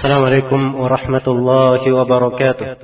السلام عليكم ورحمة الله وبركاته.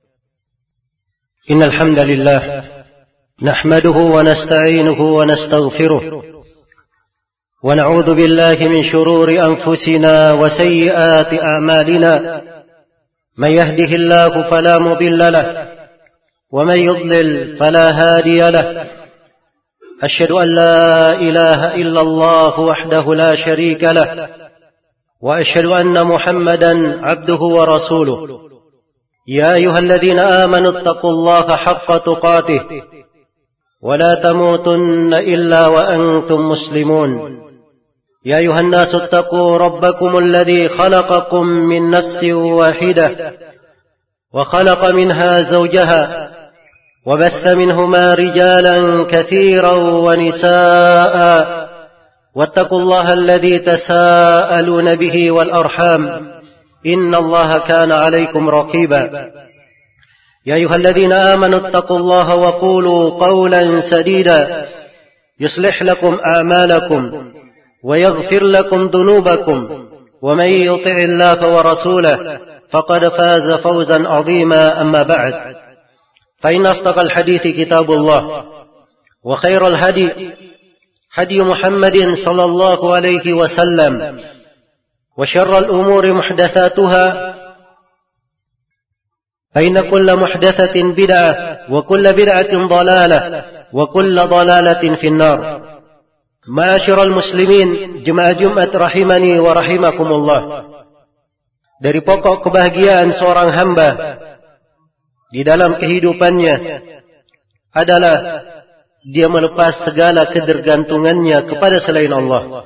إن الحمد لله نحمده ونستعينه ونستغفره ونعوذ بالله من شرور أنفسنا وسيئات أعمالنا. من يهده الله فلا مضل له ومن يضلل فلا هادي له. أشهد أن لا إله إلا الله وحده لا شريك له وأشهد أن محمدا عبده ورسوله. يا أيها الذين آمنوا اتقوا الله حق تقاته ولا تموتن إلا وأنتم مسلمون. يا أيها الناس اتقوا ربكم الذي خلقكم من نفس واحدة وخلق منها زوجها وبث منهما رجالا كثيرا ونساء واتقوا الله الذي تساءلون به والأرحام إن الله كان عليكم رقيبا. يا أيها الذين آمنوا اتقوا الله وقولوا قولا سديدا يصلح لكم أعمالكم ويغفر لكم ذنوبكم ومن يطع الله ورسوله فقد فاز فوزا عظيما. أما بعد، فإن أصدق الحديث كتاب الله وخير الهدي هدي محمد صلى الله عليه وسلم وشر الأمور محدثاتها فإن كل محدثة بدعة وكل بدعة ضلالة وكل ضلالة في النار. معاشر المسlimin, jemaah Jumat rahimani wa rahimakumullah. Dari pokok kebahagiaan seorang hamba di dalam kehidupannya adalah dia melepas segala ketergantungannya kepada selain Allah.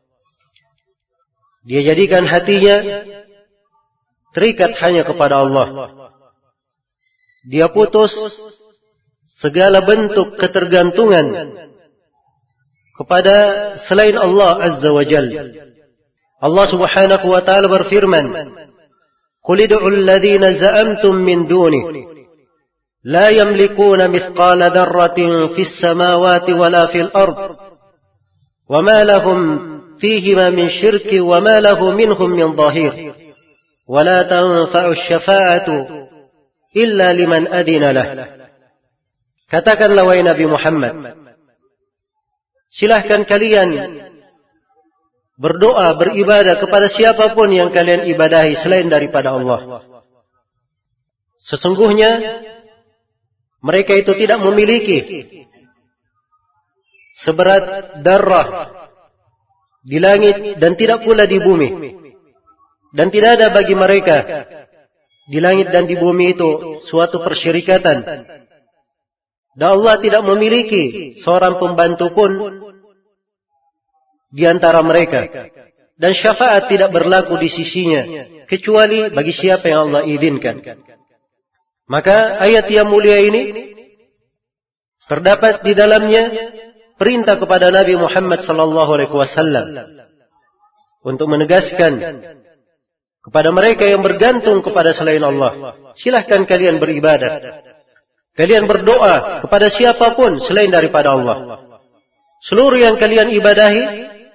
Dia jadikan hatinya terikat hanya kepada Allah. Dia putus segala bentuk ketergantungan kepada selain Allah Azza wa Jalla. Allah Subhanahu wa ta'ala berfirman, "Qul ud'u alladhina za'amtum min dunihi لا يملكون مثقال ذرة في السماوات ولا في الأرض وما لهم فيهما من شرك وما له منهم من ظهير ولا تنفع الشفاعة إلا لمن أذن له." Katakanlah wahai Nabi Muhammad, silahkan kalian berdoa, beribadah kepada siapapun yang kalian ibadahi selain daripada Allah. Sesungguhnya mereka itu tidak memiliki seberat darah di langit dan tidak pula di bumi. Dan tidak ada bagi mereka di langit dan di bumi itu suatu persyirikatan. Dan Allah tidak memiliki seorang pembantu pun di antara mereka. Dan syafaat tidak berlaku di sisinya kecuali bagi siapa yang Allah izinkan. Maka ayat yang mulia ini terdapat di dalamnya perintah kepada Nabi Muhammad sallallahu alaihi wasallam untuk menegaskan kepada mereka yang bergantung kepada selain Allah, silahkan kalian beribadah. Kalian berdoa kepada siapapun selain daripada Allah. Seluruh yang kalian ibadahi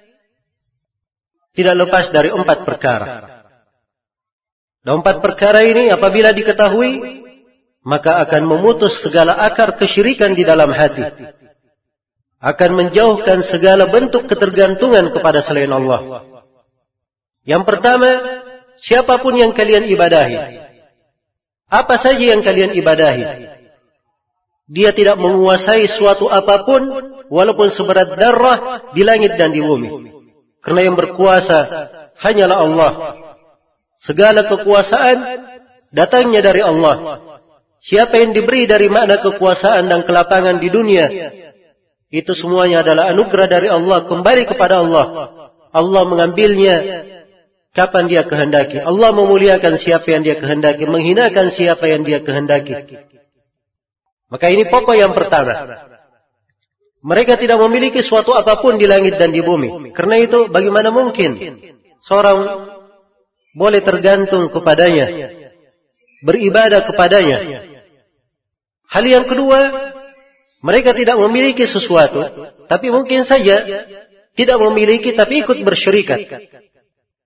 tidak lepas dari 4 perkara. Dan 4 perkara ini apabila diketahui, maka akan memutus segala akar kesyirikan di dalam hati. Akan menjauhkan segala bentuk ketergantungan kepada selain Allah. Yang pertama, siapapun yang kalian ibadahi. Apa saja yang kalian ibadahi. Dia tidak menguasai suatu apapun, walaupun seberat darah di langit dan di bumi. Karena yang berkuasa hanyalah Allah. Segala kekuasaan datangnya dari Allah. Siapa yang diberi dari makna kekuasaan dan kelapangan di dunia, itu semuanya adalah anugerah dari Allah, kembali kepada Allah. Allah mengambilnya kapan dia kehendaki. Allah memuliakan siapa yang dia kehendaki, menghinakan siapa yang dia kehendaki. Maka ini pokok yang pertama. Mereka tidak memiliki suatu apapun di langit dan di bumi. Karena itu bagaimana mungkin seorang boleh tergantung kepadanya, beribadah kepadanya. Hal yang kedua, mereka tidak memiliki sesuatu, tapi mungkin saja tidak memiliki tapi ikut bersyirikat.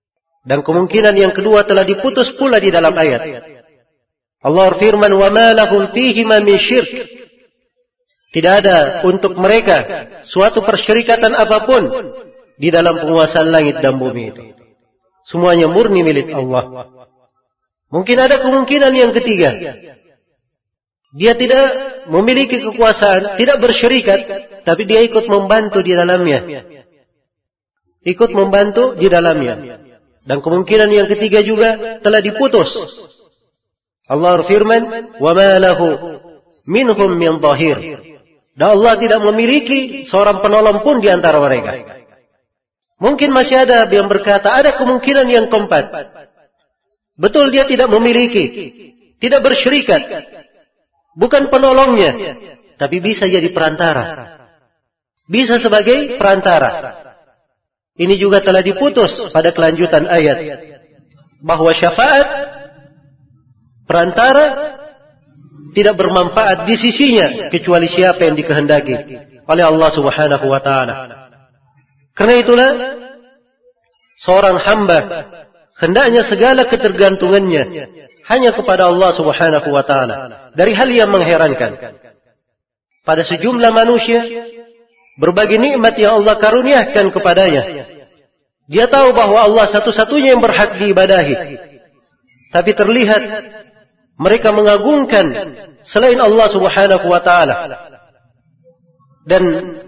Dan kemungkinan yang kedua telah diputus pula di dalam ayat. Allah berfirman, "Wa ma lahum fihima min syirk." Tidak ada untuk mereka suatu persyirikatan apapun di dalam penguasaan langit dan bumi itu. Semuanya murni milik Allah. Mungkin ada kemungkinan yang ketiga. Dia tidak memiliki kekuasaan, tidak bersyirikat, tapi dia ikut membantu di dalamnya. Ikut membantu di dalamnya. Dan kemungkinan yang ketiga juga telah diputus. Allah berfirman, "Wa ma lahu minhum min dhahir." Dan Allah tidak memiliki seorang penolong pun di antara mereka. Mungkin masih ada yang berkata, ada kemungkinan yang keempat. Betul dia tidak memiliki, tidak bersyirikat, bukan penolongnya, tapi bisa jadi perantara. Bisa sebagai perantara. Ini juga telah diputus pada kelanjutan ayat. Bahwa syafaat, perantara, tidak bermanfaat di sisinya kecuali siapa yang dikehendaki oleh Allah Subhanahu wa taala. Karena itulah seorang hamba hendaknya segala ketergantungannya hanya kepada Allah Subhanahu wa taala. Dari hal yang mengherankan, pada sejumlah manusia berbagai nikmat yang Allah karuniakan kepadanya, dia tahu bahwa Allah satu-satunya yang berhak diibadahi, tapi terlihat mereka mengagungkan selain Allah Subhanahu wa taala. Dan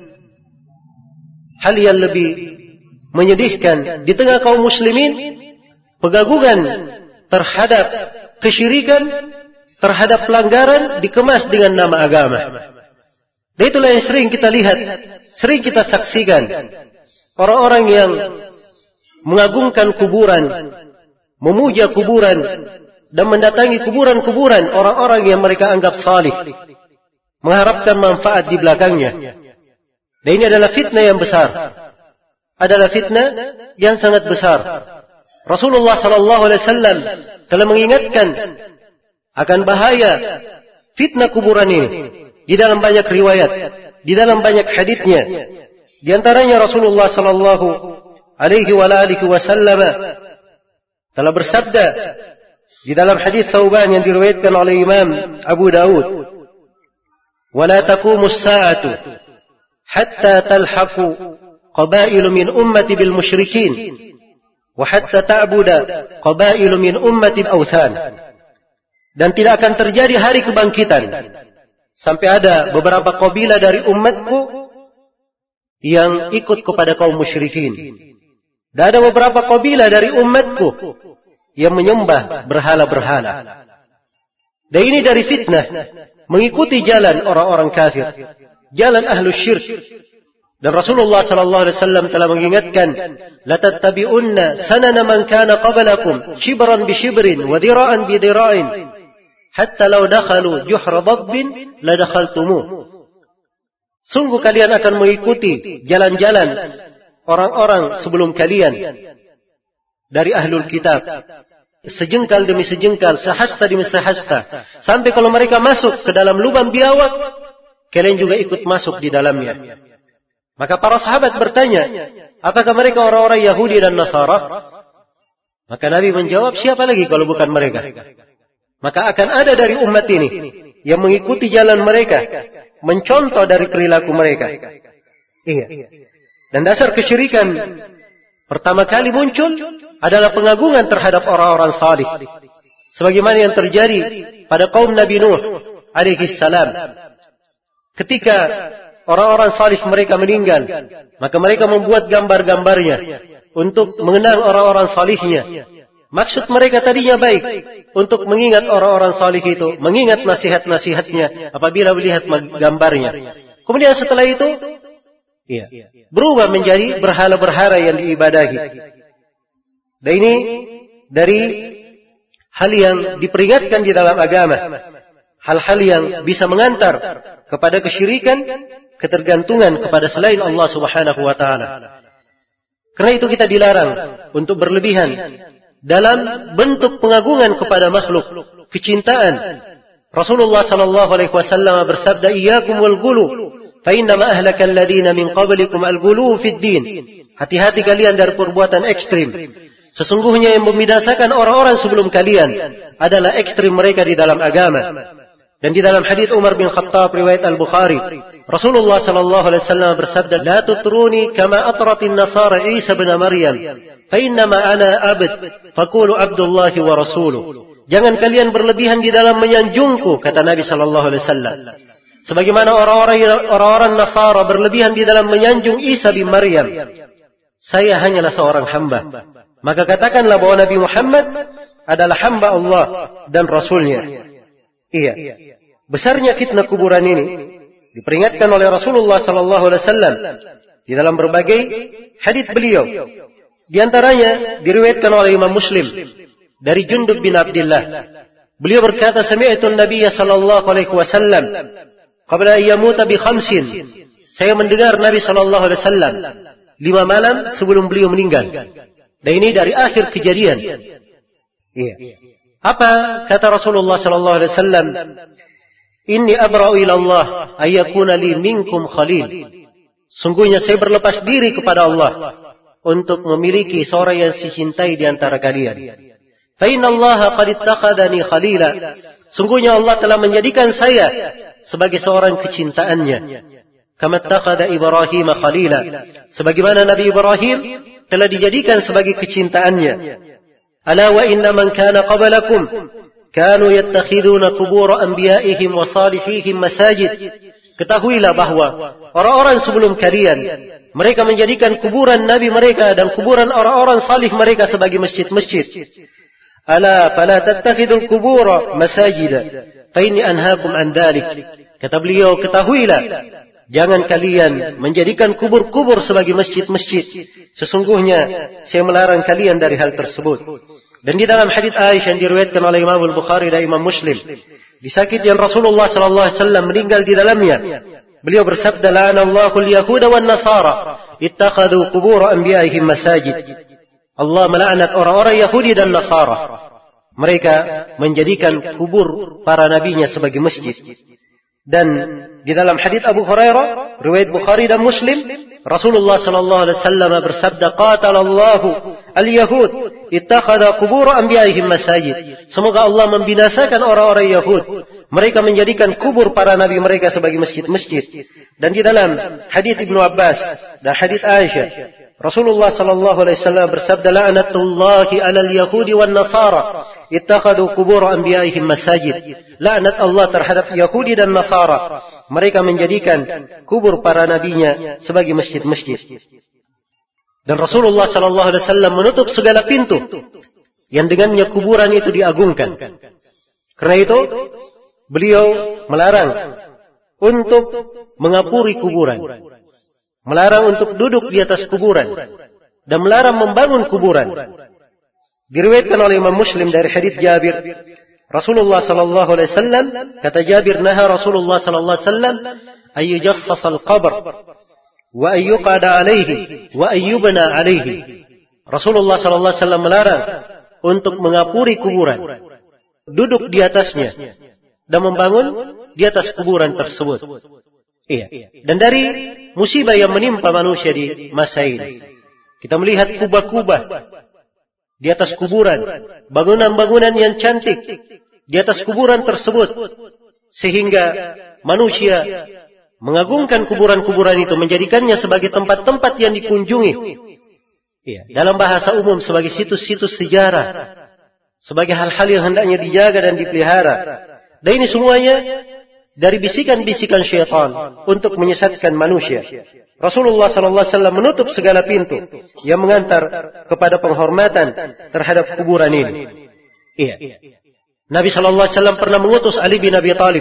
hal yang lebih menyedihkan di tengah kaum muslimin, pengagungan terhadap kesyirikan, terhadap pelanggaran dikemas dengan nama agama. Dan itulah yang sering kita lihat, sering kita saksikan. Orang-orang yang mengagungkan kuburan, memuja kuburan, dan mendatangi kuburan-kuburan orang-orang yang mereka anggap salih, mengharapkan manfaat di belakangnya. Dan ini adalah fitnah yang besar. Adalah fitnah yang sangat besar. Rasulullah SAW telah mengingatkan akan bahaya fitnah kuburan ini di dalam banyak riwayat, di dalam banyak haditsnya. Di antaranya Rasulullah SAW telah bersabda di dalam hadits Thauban yang diriwayatkan oleh Imam Abu Dawud, "Wala taqumus sa'atu hatta talhaqu qabailu min ummati bil musyrikin wa hatta ta'buda qabailu min ummati bil awthan." Dan tidak akan terjadi hari kebangkitan sampai ada beberapa kabilah dari umatku yang ikut kepada kaum musyrikin. Dan ada beberapa kabilah dari umatku yang menyembah berhala-berhala. Dan ini dari fitnah, mengikuti jalan orang-orang kafir, jalan ahlu syirk. Dan Rasulullah SAW telah mengingatkan, "La tattabi'unna sanana man kana qablakum shibran bi shibrin wa dhira'an bi dhira'in hatta law dakhalu juhra dabbin la dakhaltumuh." Sungguh kalian akan mengikuti jalan-jalan orang-orang sebelum kalian dari ahlul kitab, sejengkal demi sejengkal, sehasta demi sehasta, sampai kalau mereka masuk ke dalam lubang biawak, kalian juga ikut masuk di dalamnya. Maka para sahabat bertanya, apakah mereka orang-orang Yahudi dan Nasara? Maka Nabi menjawab, siapa lagi kalau bukan mereka? Maka akan ada dari umat ini yang mengikuti jalan mereka, mencontoh dari perilaku mereka. Iya. Dan dasar kesyirikan pertama kali muncul adalah pengagungan terhadap orang-orang salih. Sebagaimana yang terjadi pada kaum Nabi Nuh alaihi salam. Ketika orang-orang salih mereka meninggal, maka mereka membuat gambar-gambarnya untuk mengenang orang-orang salihnya. Maksud mereka tadinya baik, untuk mengingat orang-orang salih itu, mengingat nasihat-nasihatnya apabila melihat gambarnya. Kemudian setelah itu, berubah menjadi berhala-berhala yang diibadahi. Dan ini dari hal yang diperingatkan di dalam agama. Hal-hal yang bisa mengantar kepada kesyirikan, ketergantungan kepada selain Allah Subhanahu wa taala. Karena itu kita dilarang untuk berlebihan dalam bentuk pengagungan kepada makhluk, kecintaan. Rasulullah sallallahu alaihi wasallam bersabda, "Iyyakum wal ghulu, fa inna ma ahlaka alladziina min qablikum al-ghulu fid din." Hati-hati kalian dari perbuatan ekstrim. Sesungguhnya yang membinasakan orang-orang sebelum kalian adalah ekstrim mereka di dalam agama. Dan di dalam hadits Umar bin Khattab riwayat Al-Bukhari, Rasulullah sallallahu alaihi wasallam bersabda, "La tutruni kama atratin nasara Isa bin Maryam, fa innama ana abd, faqulu Abdullah wa rasuluh." Jangan kalian berlebihan di dalam menyanjungku, kata Nabi sallallahu alaihi wasallam. Sebagaimana orang-orang Nasara berlebihan di dalam menyanjung Isa bin Maryam. Saya hanyalah seorang hamba. Maka katakanlah bahwa Nabi Muhammad adalah hamba Allah dan Rasulnya. Iya. Besarnya fitnah kuburan ini diperingatkan oleh Rasulullah sallallahu alaihi wasallam di dalam berbagai hadits beliau. Di antaranya diriwayatkan oleh Imam Muslim dari Jundub bin Abdullah. Beliau berkata, "Sami'tu an-nabiy sallallahu alaihi wasallam qabla an yamuta bi khamsin." Saya mendengar Nabi sallallahu alaihi wasallam 5 malam sebelum beliau meninggal. Dan ini dari akhir kejadian. Iya. Apa kata Rasulullah sallallahu alaihi wasallam? "Inni abra'u ila Allah ayyakuna li minkum khalil." Sungguhnya saya berlepas diri kepada Allah untuk memiliki seorang yang dicintai di antara kalian. Fa inna Allah qad ittakhadani khalila. Sungguhnya Allah telah menjadikan saya sebagai seorang kecintaannya. Kama ittakhadha Ibrahim khalila. Sebagaimana Nabi Ibrahim telah dijadikan sebagai kecintaannya. Ala wa inna man kana qablakum kanu yattakhiduna qubur anbiya'ihim wa salihihim masajid. Ketahuilah bahwa orang-orang sebelum kalian mereka menjadikan kuburan nabi mereka dan kuburan orang-orang salih mereka sebagai masjid-masjid. Ala fala tattakhidul qubur masajid fa inni anhaakum an dhalik. Kata beliau, ketahuilah, jangan kalian menjadikan kubur-kubur sebagai masjid-masjid. Sesungguhnya saya melarang kalian dari hal tersebut. Dan di dalam hadits Aisyah yang diriwayatkan oleh Imam Al-Bukhari dan Imam Muslim, di sakit yang Rasulullah sallallahu alaihi wasallam meninggal di dalamnya, beliau bersabda, "La'anallahu al-yahuda wan nasara ittakhadhu qubur anbiya'ihim masajid." Allah melaknat orang-orang Yahudi dan Nasara. Mereka menjadikan kubur para nabinya sebagai masjid. Dan di dalam hadits Abu Hurairah riwayat Bukhari dan Muslim, Rasulullah sallallahu alaihi wasallam bersabda, "Qatalallahu al-yahud ittakhadha qubur anbiya'ihim masajid." Semoga Allah membinasakan orang-orang Yahud. Mereka menjadikan kubur para nabi mereka sebagai masjid-masjid. Dan di dalam hadits Ibnu Abbas dan hadits Aisyah, Rasulullah sallallahu alaihi wasallam bersabda, "La'natullahi 'alal yahudi wan nasara ittakhadhu qubur anbiya'ihim masajid." Laknat Allah terhadap Yahudi dan Nasara. Mereka menjadikan kubur para nabinya sebagai masjid-masjid. Dan Rasulullah sallallahu alaihi wasallam menutup segala pintu yang dengannya kuburan itu diagungkan. Karena itu beliau melarang untuk mengapuri kuburan, melarang untuk duduk di atas kuburan, dan melarang membangun kuburan. Diriwayatkan oleh Imam Muslim dari hadits Jabir, Rasulullah sallallahu alaihi wasallam kata Jabir, "Naha Rasulullah sallallahu alaihi wasallam ay yujassas al-qabr wa ay yuqada alaihi wa ay yubna alaihi." Rasulullah sallallahu alaihi wasallam melarang untuk mengapuri kuburan, duduk di atasnya, dan membangun di atas kuburan tersebut. Iya. Dan dari musibah yang menimpa manusia di masa ini, kita melihat kubah-kubah di atas kuburan, bangunan-bangunan yang cantik di atas kuburan tersebut, sehingga manusia mengagungkan kuburan-kuburan itu, menjadikannya sebagai tempat-tempat yang dikunjungi. Ya, dalam bahasa umum sebagai situs-situs sejarah, sebagai hal-hal yang hendaknya dijaga dan dipelihara. Dan ini semuanya dari bisikan-bisikan syaitan untuk menyesatkan manusia. Rasulullah sallallahu alaihi wasallam menutup segala pintu yang mengantar kepada penghormatan terhadap kuburan ini. Iya. Nabi sallallahu alaihi wasallam pernah mengutus Ali bin Abi Thalib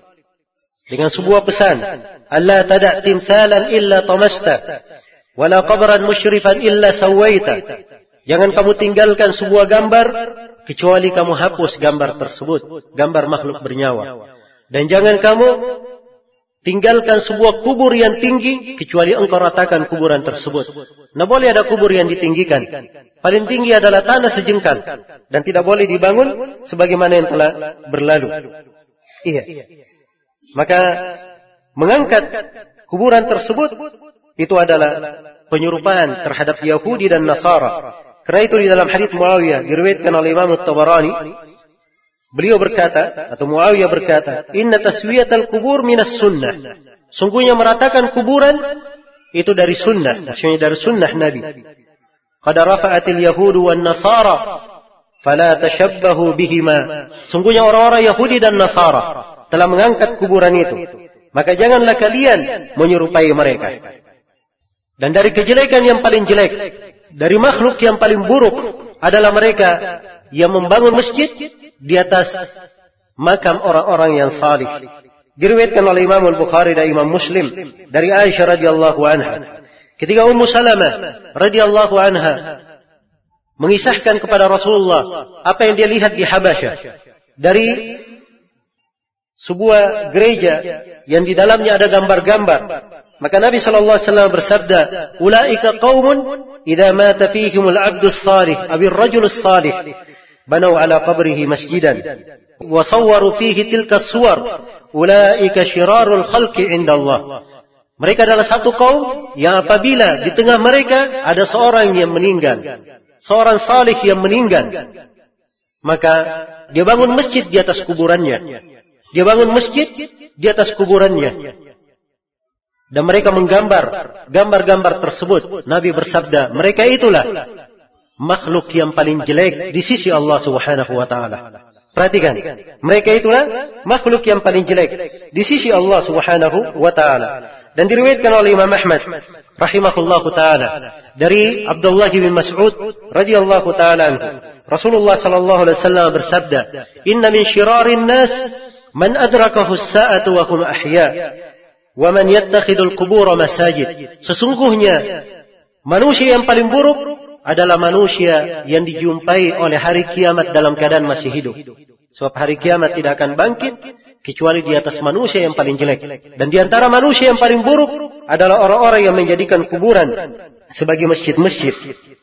dengan sebuah pesan, "Allah tada' timthalan illa tamasta, wala qabran musyrifan illa sawaita." Jangan kamu tinggalkan sebuah gambar kecuali kamu hapus gambar tersebut, gambar makhluk bernyawa. Dan jangan kamu tinggalkan sebuah kubur yang tinggi kecuali engkau ratakan kuburan tersebut. Tidak boleh ada kubur yang ditinggikan. Paling tinggi adalah tanah sejengkal dan tidak boleh dibangun sebagaimana yang telah berlalu. Iya. Maka mengangkat kuburan tersebut itu adalah penyerupaan terhadap Yahudi dan Nasara Karena itu di dalam hadits Muawiyah diriwayatkan oleh Imam At-Tabarani, beliau berkata atau Muawiyah berkata, "Inna taswiyatal kubur minas sunnah." Sungguhnya meratakan kuburan itu dari sunnah, maksudnya dari sunnah Nabi. Qad rafa'atil yahudu wan nasara fala tashabbahu bihima. Sungguhnya orang-orang Yahudi dan Nasara telah mengangkat kuburan itu, maka janganlah kalian menyerupai mereka. Dan dari kejelekan yang paling jelek, dari makhluk yang paling buruk adalah mereka yang membangun masjid di atas makam orang-orang yang salih. Diriwayatkan oleh Imam Al-Bukhari dan Imam Muslim dari Aisyah radhiyallahu anha, ketika Ummu Salamah radhiyallahu anha mengisahkan kepada Rasulullah apa yang dia lihat di Habasyah dari sebuah gereja yang di dalamnya ada gambar-gambar, maka Nabi sallallahu alaihi wasallam bersabda, "Ulaika qaumun idza mata fihimul 'abdus salih aw ar-rajulus salih banau 'ala qabrihi masjidan wa sawwaru fihi tilka as-suwar ulaika syirarul khalqi 'inda Allah." Mereka adalah satu kaum yang apabila di tengah mereka ada seorang yang meninggal, seorang salih yang meninggal, maka dia bangun masjid di atas kuburannya. Dia bangun masjid di atas kuburannya. Dan mereka menggambar gambar-gambar tersebut. Nabi bersabda, mereka itulah makhluk yang paling jelek di sisi Allah Subhanahu wa taala. Perhatikan, mereka itulah makhluk yang paling jelek di sisi Allah Subhanahu wa taala. Dan diriwayatkan oleh Imam Ahmad rahimahullahu taala dari Abdullah bin Mas'ud radhiyallahu taala anhu, Rasulullah sallallahu alaihi wasallam bersabda, "Inna min syirarin nas man adrakahu as-sa'atu wa hum ahya wa man yattakhidul qubur masajid." Sesungguhnya manusia yang paling buruk adalah manusia yang dijumpai oleh hari kiamat dalam keadaan masih hidup. Sebab hari kiamat tidak akan bangkit kecuali di atas manusia yang paling jelek. Dan di antara manusia yang paling buruk adalah orang-orang yang menjadikan kuburan sebagai masjid-masjid.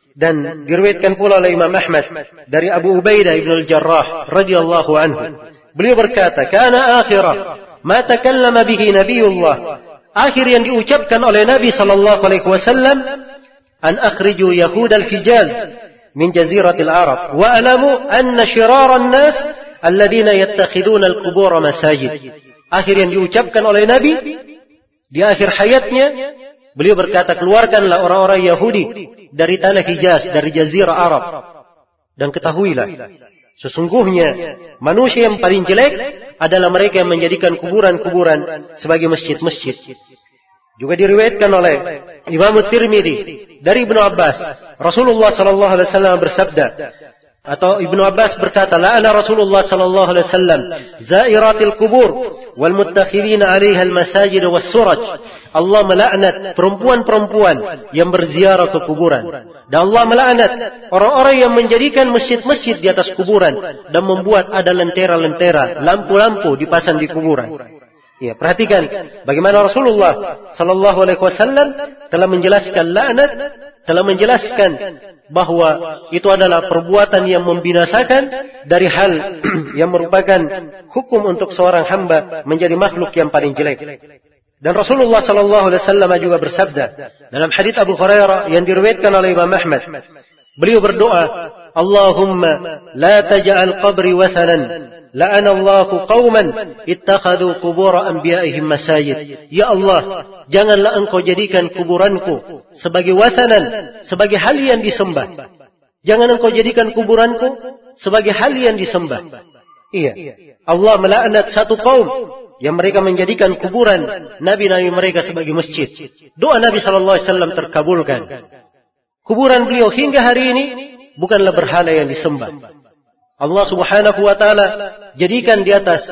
Dan diriwayatkan pula oleh Imam Ahmad dari Abu Ubaidah ibn al-Jarrah radhiyallahu anhu. Beliau berkata, "Kana akhirah ma takallama bihi Nabiullah." Akhir yang diucapkan oleh Nabi sallallahu alaihi wasallam, "An akhriju Yahud al-Hijaz min jaziratil Arab wa alamu anna shiraran nas alladzina yattakhiduna al-qubur masajid." Akhir yang diucapkan oleh Nabi di akhir hayatnya, beliau berkata, "Keluarkanlah orang-orang Yahudi dari tanah Hijaz, dari jazirah Arab, dan ketahuilah sesungguhnya manusia yang paling jelek adalah mereka yang menjadikan kuburan-kuburan sebagai masjid-masjid." Juga diriwayatkan oleh Imam Tirmidzi dari Ibnu Abbas, Rasulullah sallallahu alaihi wasallam bersabda, atau Ibnu Abbas berkata, "La'ana Rasulullah sallallahu alaihi wasallam zairatil qubur wal muttakhidina 'alaiha al-masajid was-suraj." Allah melaknat perempuan-perempuan yang berziarah ke kuburan, dan Allah melaknat orang-orang yang menjadikan masjid-masjid di atas kuburan dan membuat ada lentera-lentera, lampu-lampu dipasang di kuburan. Ya, perhatikan bagaimana Rasulullah sallallahu alaihi wasallam telah menjelaskan laknat, telah menjelaskan bahwa itu adalah perbuatan yang membinasakan dari hal yang merupakan hukum untuk seorang hamba menjadi makhluk yang paling jelek. Dan Rasulullah sallallahu alaihi wasallam juga bersabda dalam hadits Abu Hurairah yang diriwayatkan oleh Imam Ahmad, beliau berdoa, "Allahumma la taj'al qabri wathanan la'ana Allahu qauman ittakhadhu qubur anbiya'ihim masajid." Ya Allah, janganlah engkau jadikan kuburanku sebagai wathanan, sebagai hal yang disembah. Jangan engkau jadikan kuburanku sebagai hal yang disembah. Iya, Allah melaknat satu kaum yang mereka menjadikan kuburan nabi-nabi mereka sebagai masjid. Doa Nabi sallallahu alaihi wasallam terkabulkan. Kuburan beliau hingga hari ini bukanlah berhala yang disembah. Allah Subhanahu wa taala jadikan di atas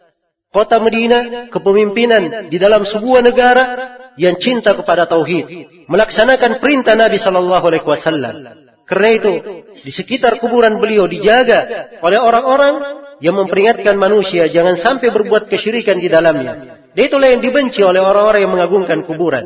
kota Madinah kepemimpinan di dalam sebuah negara yang cinta kepada tauhid, melaksanakan perintah Nabi sallallahu alaihi wasallam. Karena itu, di sekitar kuburan beliau dijaga oleh orang-orang yang memperingatkan manusia jangan sampai berbuat kesyirikan di dalamnya. Dan itulah yang dibenci oleh orang-orang yang mengagungkan kuburan.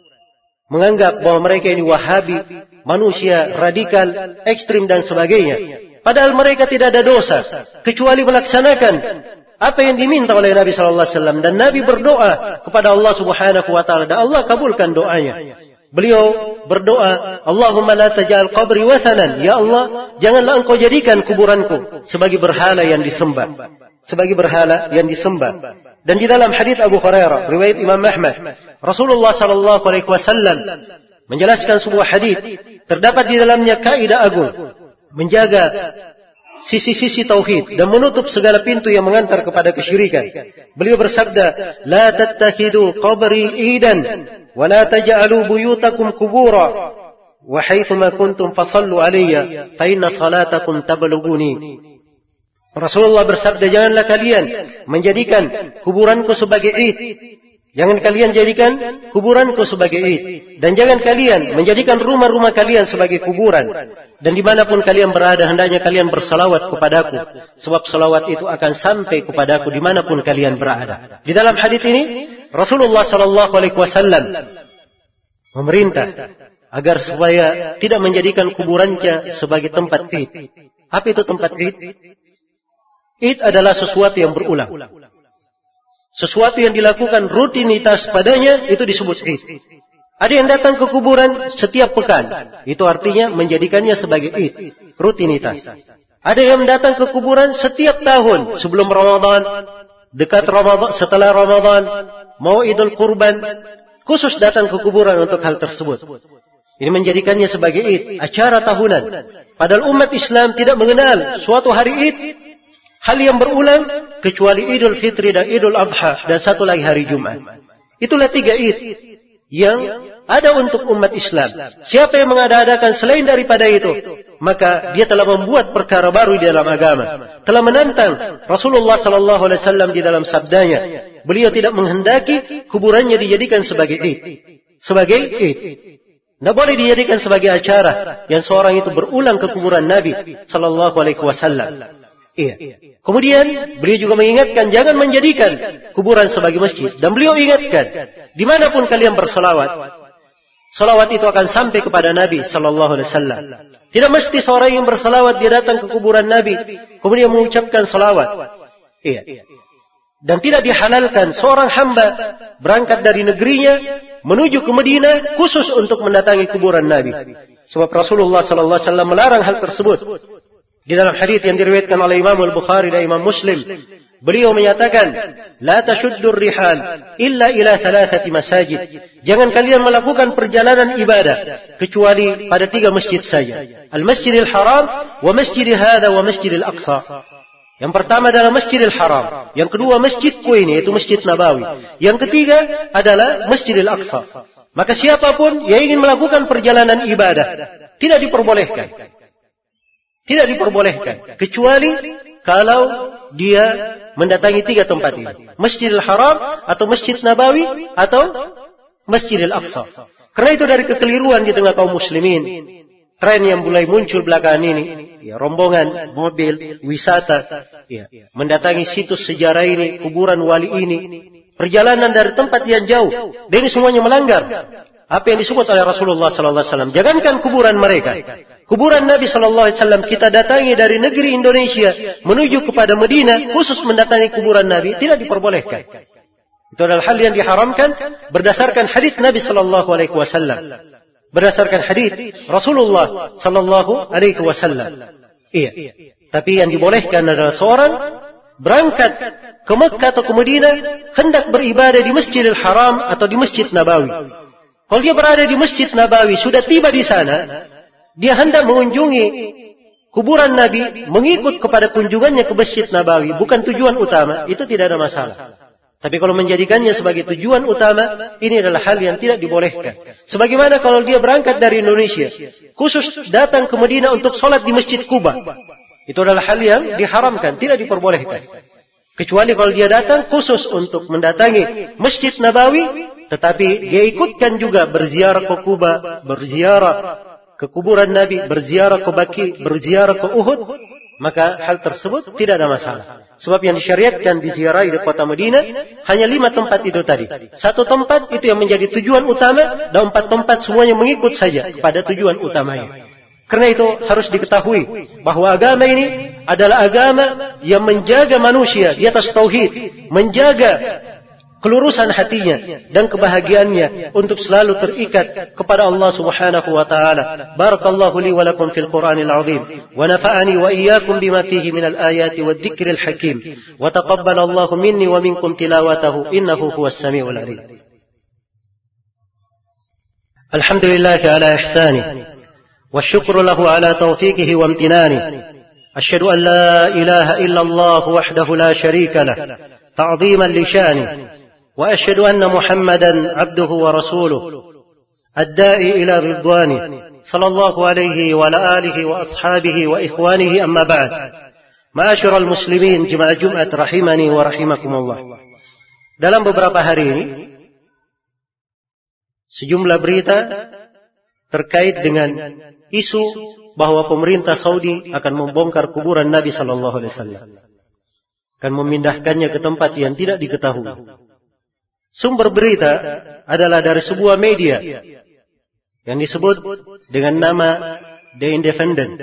Menganggap bahwa mereka ini Wahabi, manusia radikal, ekstrim dan sebagainya. Padahal mereka tidak ada dosa kecuali melaksanakan apa yang diminta oleh Nabi sallallahu alaihi wasallam, dan Nabi berdoa kepada Allah Subhanahu wa taala dan Allah kabulkan doanya. beliau berdoa, Allahumma la taj'al qabri wathanan. Ya Allah, janganlah engkau jadikan kuburanku sebagai berhala yang disembah. Sebagai berhala yang disembah. Dan di dalam hadits Abu Hurairah, riwayat Imam Ahmad, Rasulullah sallallahu alaihi wasallam menjelaskan sebuah hadits, terdapat di dalamnya kaidah agung, menjaga sisi-sisi tauhid dan menutup segala pintu yang mengantar kepada kesyirikan. Beliau bersabda, "La tattakhidu qabri idan wa la taj'alu buyutakum qubura wa haitsuma kuntum fasallu alayya fa inna salatakum tablughuni." Rasulullah bersabda, janganlah kalian menjadikan kuburanku sebagai id. Jangan kalian jadikan kuburanku sebagai id. Dan jangan kalian menjadikan rumah-rumah kalian sebagai kuburan. Dan dimanapun kalian berada, hendaknya kalian bersalawat kepadaku. Sebab salawat itu akan sampai kepadaku dimanapun kalian berada. Di dalam hadits ini, Rasulullah SAW memerintah agar supaya tidak menjadikan kuburannya sebagai tempat id. Apa itu tempat id? Id adalah sesuatu yang berulang. Sesuatu yang dilakukan rutinitas padanya, itu disebut id. Ada yang datang ke kuburan setiap pekan. Itu artinya menjadikannya sebagai id. Rutinitas. Ada yang datang ke kuburan setiap tahun. Sebelum Ramadan, dekat Ramadan, setelah Ramadan, mau Idul Kurban, khusus datang ke kuburan untuk hal tersebut. Ini menjadikannya sebagai id. Acara tahunan. Padahal umat Islam tidak mengenal suatu hari id, hal yang berulang, kecuali Idul Fitri dan Idul Adha, dan satu lagi hari Jumat. Itulah 3 id yang ada untuk umat Islam. Siapa yang mengada-adakan selain daripada itu, maka dia telah membuat perkara baru di dalam agama. Telah menantang Rasulullah SAW di dalam sabdanya. Beliau tidak menghendaki kuburannya dijadikan sebagai id. Sebagai id. Tidak boleh dijadikan sebagai acara yang seorang itu berulang ke kuburan Nabi SAW. Iya. Kemudian beliau juga mengingatkan jangan menjadikan kuburan sebagai masjid. Dan beliau ingatkan, dimanapun kalian bersalawat, salawat itu akan sampai kepada Nabi sallallahu alaihi wasallam. Tidak mesti seorang yang bersalawat dia datang ke kuburan Nabi kemudian mengucapkan salawat. Iya. Dan tidak dihalalkan seorang hamba berangkat dari negerinya menuju ke Madinah khusus untuk mendatangi kuburan Nabi. Sebab Rasulullah sallallahu alaihi wasallam melarang hal tersebut. Di dalam hadits yang diriwayatkan oleh Imam Al-Bukhari dan Imam Muslim, beliau menyatakan, "La tashuddur rihal illa ila 3 masajid." Jangan kalian melakukan perjalanan ibadah kecuali pada 3 masjid saja. Al-Masjidil Haram, wa Masjidil Hadza, wa Masjidil Aqsa. Yang pertama adalah Masjidil Haram, yang kedua masjidku ini yaitu Masjid Nabawi, yang ketiga adalah Masjidil Aqsa. Maka siapapun yang ingin melakukan perjalanan ibadah tidak diperbolehkan. Tidak diperbolehkan. Kecuali kalau dia mendatangi 3 tempat ini. Masjidil Haram, atau Masjid Nabawi, atau Masjidil Aqsa. Karena itu dari kekeliruan di tengah kaum muslimin. Tren yang mulai muncul belakangan ini. Ya, rombongan, mobil, wisata. Ya, mendatangi situs sejarah ini, kuburan wali ini. Perjalanan dari tempat yang jauh. Dan ini semuanya melanggar apa yang disebut oleh Rasulullah SAW. Jangankan kuburan mereka. Kuburan Nabi SAW kita datangi dari negeri Indonesia menuju kepada Madinah khusus mendatangi kuburan Nabi tidak diperbolehkan. Itu adalah hal yang diharamkan berdasarkan hadits Nabi SAW. Berdasarkan hadits Rasulullah SAW. Iya. Tapi yang dibolehkan adalah seorang berangkat ke Mekah atau ke Madinah hendak beribadah di Masjidil Haram atau di Masjid Nabawi. Kalau dia berada di Masjid Nabawi, sudah tiba di sana, dia hendak mengunjungi kuburan Nabi, mengikut kepada kunjungannya ke Masjid Nabawi, bukan tujuan utama, itu tidak ada masalah. Tapi kalau menjadikannya sebagai tujuan utama, ini adalah hal yang tidak dibolehkan. Sebagaimana kalau dia berangkat dari Indonesia, khusus datang ke Madinah untuk sholat di Masjid Kuba, itu adalah hal yang diharamkan, tidak diperbolehkan. Kecuali kalau dia datang khusus untuk mendatangi Masjid Nabawi, tetapi dia ikutkan juga berziarah ke Kuba, berziarah ke kuburan Nabi, berziarah ke Baqi, berziarah ke Uhud, maka hal tersebut tidak ada masalah. Sebab yang disyariatkan diziarahi di kota Madinah hanya 5 tempat itu tadi. 1 tempat itu yang menjadi tujuan utama, dan 4 tempat semuanya mengikut saja pada tujuan utamanya. Karena itu harus diketahui bahwa agama ini adalah agama yang menjaga manusia di atas tauhid, menjaga kelurusan hatinya dan kebahagiaannya untuk selalu terikat kepada Allah Subhanahu wa taala. Barakallahu li wa lakum fil Qur'anil 'azim wa nafa'ani wa iyyakum bima fihi minal ayati wadh-dhikril hakim wa taqabbalallahu minni wa minkum tilawatahu innahu huwas samiul 'alim. Alhamdulillahi ala ihsanihi wasyukru lahu ala tawfiqihi wa imtinanihi. Asyhadu an la ilaha illallah wahdahu la syarika lah ta'dhiman li sya'nihi. وأشهد أن محمدا عبده ورسوله الداعي إلى رضوانه صلى الله عليه وعلى آله وأصحابه وإخوانه أما بعد معاشر المسلمين jemaah Jumat rahimani wa rahimakumullah. Dalam beberapa hari ini sejumlah berita terkait dengan isu bahwa pemerintah Saudi akan membongkar kuburan Nabi sallallahu alaihi wasallam, akan memindahkannya ke tempat yang tidak diketahui. Sumber berita adalah dari sebuah media yang disebut dengan nama The Independent,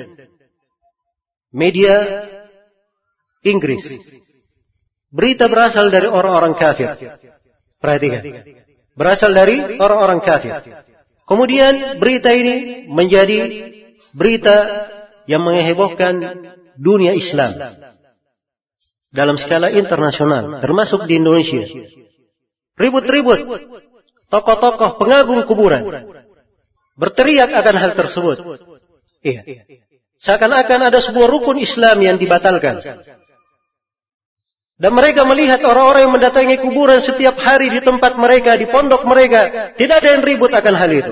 media Inggris. Berita berasal dari orang-orang kafir. Perhatikan, berasal dari orang-orang kafir. Kemudian berita ini menjadi berita yang menghebohkan dunia Islam dalam skala internasional, termasuk di Indonesia. Ribut-ribut, tokoh-tokoh pengagum kuburan berteriak akan hal tersebut. Iya. Seakan-akan ada sebuah rukun Islam yang dibatalkan. Dan mereka melihat orang-orang yang mendatangi kuburan setiap hari di tempat mereka, di pondok mereka, tidak ada yang ribut akan hal itu.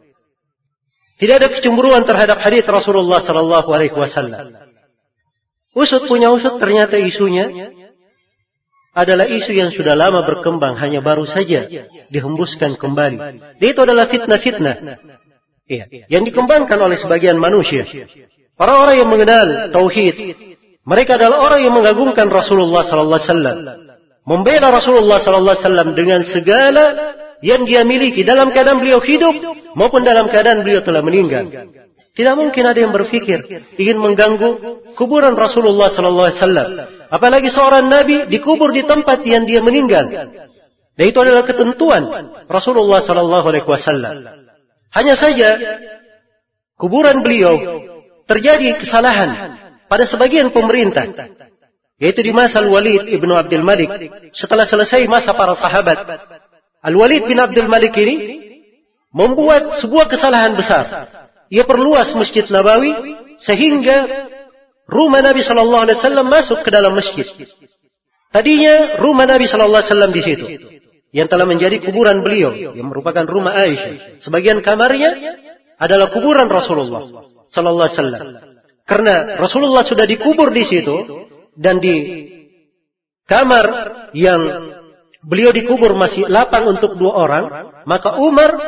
Tidak ada kecemburuan terhadap hadits Rasulullah sallallahu alaihi wasallam. Usut punya usut, ternyata isunya adalah isu yang sudah lama berkembang, hanya baru saja dihembuskan kembali. Dan itu adalah fitnah-fitnah yang dikembangkan oleh sebagian manusia. Orang-orang yang mengenal tauhid, mereka adalah orang yang mengagungkan Rasulullah sallallahu alaihi wasallam, membela Rasulullah sallallahu alaihi wasallam dengan segala yang dia miliki dalam keadaan beliau hidup maupun dalam keadaan beliau telah meninggal. Tidak mungkin ada yang berpikir ingin mengganggu kuburan Rasulullah sallallahu alaihi wasallam. Apalagi seorang nabi dikubur di tempat yang dia meninggal. Dan itu adalah ketentuan Rasulullah sallallahu alaihi wasallam. Hanya saja kuburan beliau terjadi kesalahan pada sebagian pemerintah, yaitu di masa Al-Walid ibnu Abdul Malik. Setelah selesai masa para sahabat, Al-Walid bin Abdul Malik ini membuat sebuah kesalahan besar. Ia perluas Masjid Nabawi sehingga rumah Nabi sallallahu alaihi wasallam masuk ke dalam masjid. Tadinya rumah Nabi sallallahu alaihi wasallam di situ, yang telah menjadi kuburan beliau, yang merupakan rumah Aisyah. Sebagian kamarnya adalah kuburan Rasulullah sallallahu alaihi wasallam. Karena Rasulullah sudah dikubur di situ, dan di kamar yang beliau dikubur masih lapang untuk 2 orang, maka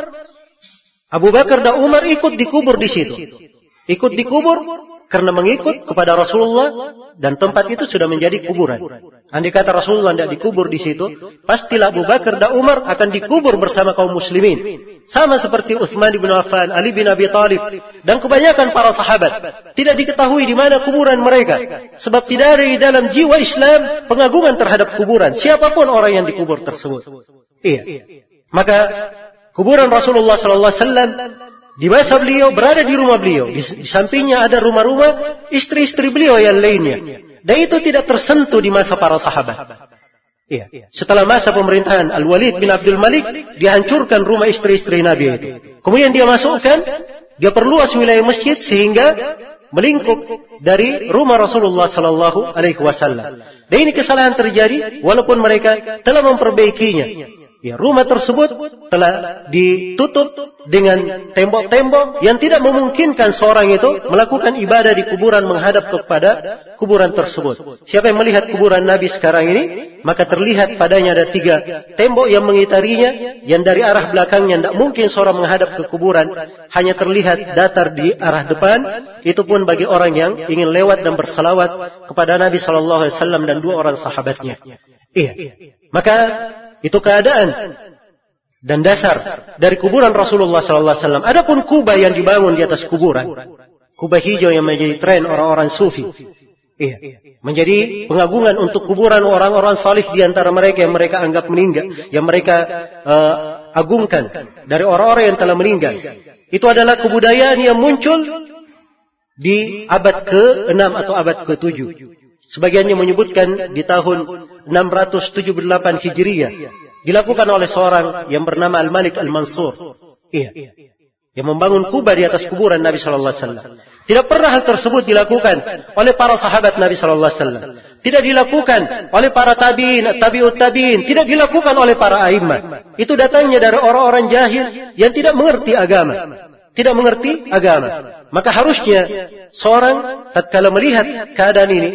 Abu Bakar dan Umar ikut dikubur di situ. Ikut dikubur karena mengikut kepada Rasulullah, dan tempat itu sudah menjadi kuburan. Andai kata Rasulullah tidak dikubur di situ, pastilah Abu Bakar dan Umar akan dikubur bersama kaum muslimin. Sama seperti Utsman bin Affan, Ali bin Abi Thalib, dan kebanyakan para sahabat. Tidak diketahui di mana kuburan mereka. Sebab tidak ada di dalam jiwa Islam pengagungan terhadap kuburan, siapapun orang yang dikubur tersebut. Iya. Maka kuburan Rasulullah sallallahu alaihi wasallam di masa beliau berada di rumah beliau. Di sampingnya ada rumah-rumah istri-istri beliau yang lainnya. Dan itu tidak tersentuh di masa para sahabat. Iya. Setelah masa pemerintahan Al-Walid bin Abdul Malik, dihancurkan rumah istri-istri Nabi itu. Kemudian dia masukkan, dia perluas wilayah masjid sehingga melingkup dari rumah Rasulullah sallallahu alaihi wasallam. Dan ini kesalahan terjadi walaupun mereka telah memperbaikinya. Ya, rumah tersebut telah ditutup dengan tembok-tembok yang tidak memungkinkan seorang itu melakukan ibadah di kuburan menghadap kepada kuburan tersebut. Siapa yang melihat kuburan Nabi sekarang ini, maka terlihat padanya ada 3 tembok yang mengitarinya, yang dari arah belakangnya tidak mungkin seorang menghadap ke kuburan, hanya terlihat datar di arah depan. Itu pun bagi orang yang ingin lewat dan bersalawat kepada Nabi SAW dan 2 orang sahabatnya. Iya. Maka itu keadaan dan dasar dari kuburan Rasulullah SAW. Adapun kubah yang dibangun di atas kuburan, kubah hijau yang menjadi tren orang-orang sufi, Iya. Menjadi pengagungan untuk kuburan orang-orang salih di antara mereka yang mereka anggap meninggal, yang mereka agungkan dari orang-orang yang telah meninggal. Itu adalah kebudayaan yang muncul di abad ke-6 atau abad ke-7. Sebagiannya menyebutkan di tahun 678 Hijriyah dilakukan oleh seorang yang bernama Al-Malik Al-Mansur. Iya. Yang membangun kubah di atas kuburan Nabi sallallahu alaihi wasallam. Tidak pernah hal tersebut dilakukan oleh para sahabat Nabi sallallahu alaihi wasallam. Tidak dilakukan oleh para tabi'in, tabi'ut tabi'in, tidak dilakukan oleh para a'immah. Itu datangnya dari orang-orang jahil yang tidak mengerti agama. Tidak mengerti agama. Maka harusnya seorang tatkala melihat keadaan ini,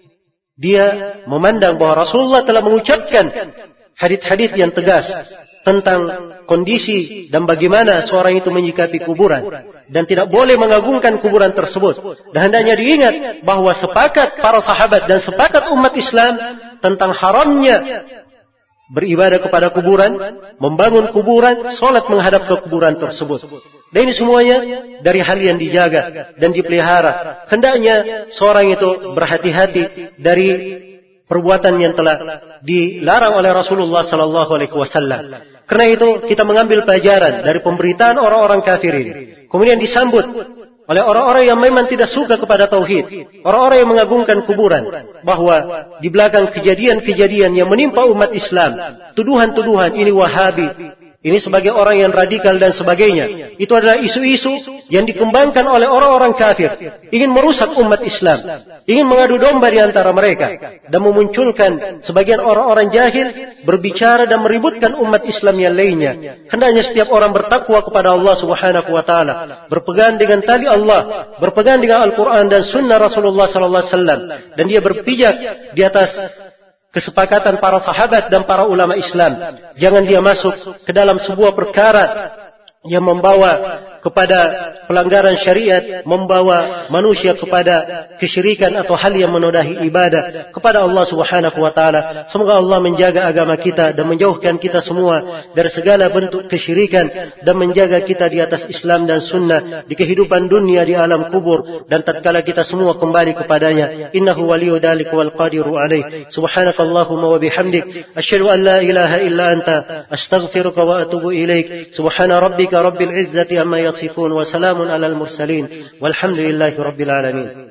dia memandang bahwa Rasulullah telah mengucapkan hadits-hadits yang tegas tentang kondisi dan bagaimana seorang itu menyikapi kuburan, dan tidak boleh mengagungkan kuburan tersebut. Dan hendaknya diingat bahwa sepakat para sahabat dan sepakat umat Islam tentang haramnya beribadah kepada kuburan, membangun kuburan, salat menghadap ke kuburan tersebut. Dan ini semuanya dari hal yang dijaga dan dipelihara. Hendaknya seorang itu berhati-hati dari perbuatan yang telah dilarang oleh Rasulullah sallallahu alaihi wasallam. Karena itu kita mengambil pelajaran dari pemberitaan orang-orang kafir ini. Kemudian disambut oleh orang-orang yang memang tidak suka kepada tauhid, orang-orang yang mengagungkan kuburan, bahwa di belakang kejadian-kejadian yang menimpa umat Islam, tuduhan-tuduhan ini Wahabi, ini sebagai orang yang radikal dan sebagainya, itu adalah isu-isu yang dikembangkan oleh orang-orang kafir, ingin merusak umat Islam, ingin mengadu domba di antara mereka, dan memunculkan sebagian orang-orang jahil berbicara dan meributkan umat Islam yang lainnya. Hendaknya setiap orang bertakwa kepada Allah Subhanahu wa taala, berpegang dengan tali Allah, berpegang dengan Al-Quran dan Sunnah Rasulullah sallallahu alaihi wasallam, dan dia berpijak di atas kesepakatan para sahabat dan para ulama Islam. Jangan dia masuk ke dalam sebuah perkara yang membawa kepada pelanggaran syariat, membawa manusia kepada kesyirikan atau hal yang menodai ibadah kepada Allah Subhanahu wa taala. Semoga Allah menjaga agama kita dan menjauhkan kita semua dari segala bentuk kesyirikan, dan menjaga kita di atas Islam dan sunnah di kehidupan dunia, di alam kubur, dan tatkala kita semua kembali kepadanya. Innahu waliyyu dzalika wal qadiru alaih. Subhanakallahumma wa bihamdik asyhadu an la ilaha illa anta astaghfiruka wa atubu ilaik. Subhana rabbika rabbil izzati amma yasifun wa salamun alal mursalin walhamdulillahi rabbil alamin.